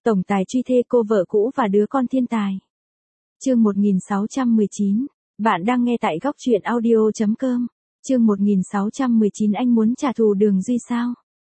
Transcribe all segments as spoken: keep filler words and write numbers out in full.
Tổng tài truy thê cô vợ cũ và đứa con thiên tài. Chương một nghìn sáu trăm mười chín. Bạn đang nghe tại góc truyện audio chấm com. Chương một nghìn sáu trăm mười chín. Anh muốn trả thù Đường Duy sao?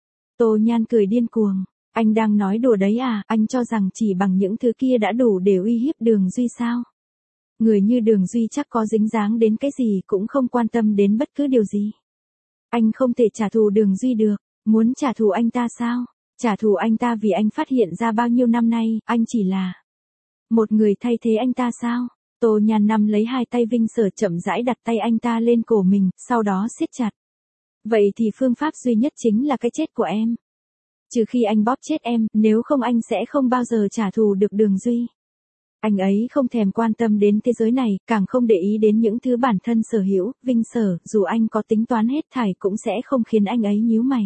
Tô Nhan cười điên cuồng. Anh đang nói đùa đấy à? Anh cho rằng chỉ bằng những thứ kia đã đủ để uy hiếp Đường Duy sao? Người như Đường Duy chắc có dính dáng đến cái gì cũng không quan tâm đến bất cứ điều gì. Anh không thể trả thù Đường Duy được. Muốn trả thù anh ta sao? Trả thù anh ta vì anh phát hiện ra bao nhiêu năm nay, anh chỉ là một người thay thế anh ta sao? Tô Nhan nắm lấy hai tay Vinh Sở chậm rãi đặt tay anh ta lên cổ mình, sau đó siết chặt. Vậy thì phương pháp duy nhất chính là cái chết của em. Trừ khi anh bóp chết em, nếu không anh sẽ không bao giờ trả thù được Đường Duy. Anh ấy không thèm quan tâm đến thế giới này, càng không để ý đến những thứ bản thân sở hữu. Vinh Sở, dù anh có tính toán hết thảy cũng sẽ không khiến anh ấy nhíu mày.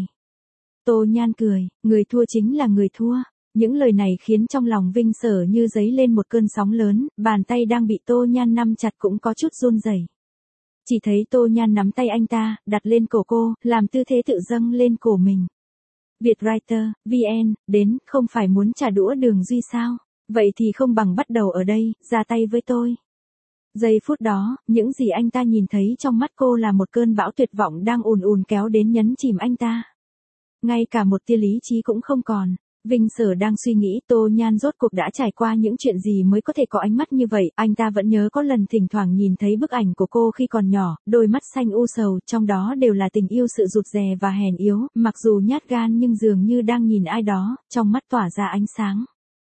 Tô Nhan cười, người thua chính là người thua. Những lời này khiến trong lòng Vinh Sở như dấy lên một cơn sóng lớn, bàn tay đang bị Tô Nhan nắm chặt cũng có chút run rẩy. Chỉ thấy Tô Nhan nắm tay anh ta, đặt lên cổ cô, làm tư thế tự dâng lên cổ mình. Vietwriter, vê en, đến, không phải muốn trả đũa Đường Duy sao? Vậy thì không bằng bắt đầu ở đây, ra tay với tôi. Giây phút đó, những gì anh ta nhìn thấy trong mắt cô là một cơn bão tuyệt vọng đang ùn ùn kéo đến nhấn chìm anh ta. Ngay cả một tia lý trí cũng không còn. Vinh Sở đang suy nghĩ Tô Nhan rốt cuộc đã trải qua những chuyện gì mới có thể có ánh mắt như vậy. Anh ta vẫn nhớ có lần thỉnh thoảng nhìn thấy bức ảnh của cô khi còn nhỏ, đôi mắt xanh u sầu, trong đó đều là tình yêu, sự rụt rè và hèn yếu. Mặc dù nhát gan nhưng dường như đang nhìn ai đó, trong mắt tỏa ra ánh sáng.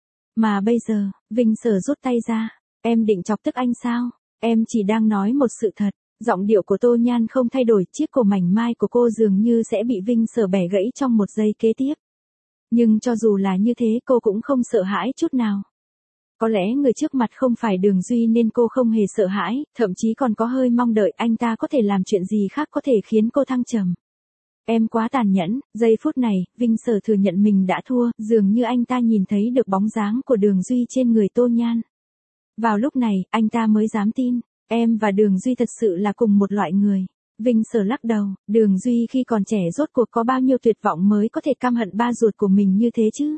Mà bây giờ, Vinh Sở rút tay ra. Em định chọc tức anh sao? Em chỉ đang nói một sự thật. Giọng điệu của Tô Nhan không thay đổi, chiếc cổ mảnh mai của cô dường như sẽ bị Vinh Sở bẻ gãy trong một giây kế tiếp. Nhưng cho dù là như thế cô cũng không sợ hãi chút nào. Có lẽ người trước mặt không phải Đường Duy nên cô không hề sợ hãi, thậm chí còn có hơi mong đợi anh ta có thể làm chuyện gì khác có thể khiến cô thăng trầm. Em quá tàn nhẫn. Giây phút này, Vinh Sở thừa nhận mình đã thua, dường như anh ta nhìn thấy được bóng dáng của Đường Duy trên người Tô Nhan. Vào lúc này, anh ta mới dám tin. Em và Đường Duy thật sự là cùng một loại người. Vinh Sở lắc đầu, Đường Duy khi còn trẻ rốt cuộc có bao nhiêu tuyệt vọng mới có thể căm hận ba ruột của mình như thế chứ?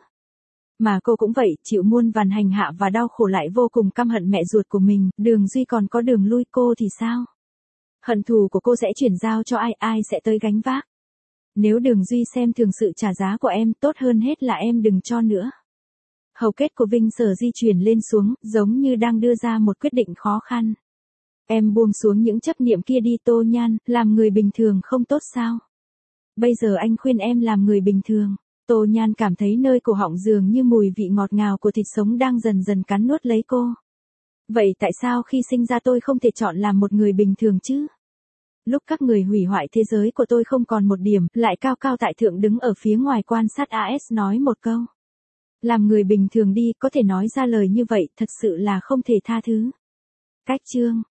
Mà cô cũng vậy, chịu muôn vàn hành hạ và đau khổ lại vô cùng căm hận mẹ ruột của mình, Đường Duy còn có đường lui, cô thì sao? Hận thù của cô sẽ chuyển giao cho ai, ai sẽ tới gánh vác? Nếu Đường Duy xem thường sự trả giá của em, tốt hơn hết là em đừng cho nữa. Hầu kết của Vinh Sở di chuyển lên xuống, giống như đang đưa ra một quyết định khó khăn. Em buông xuống những chấp niệm kia đi Tô Nhan, làm người bình thường không tốt sao? Bây giờ anh khuyên em làm người bình thường. Tô Nhan cảm thấy nơi cổ họng dường như mùi vị ngọt ngào của thịt sống đang dần dần cắn nuốt lấy cô. Vậy tại sao khi sinh ra tôi không thể chọn làm một người bình thường chứ? Lúc các người hủy hoại thế giới của tôi không còn một điểm, lại cao cao tại thượng đứng ở phía ngoài quan sát a ét nói một câu. Làm người bình thường đi, có thể nói ra lời như vậy, thật sự là không thể tha thứ. Cách chương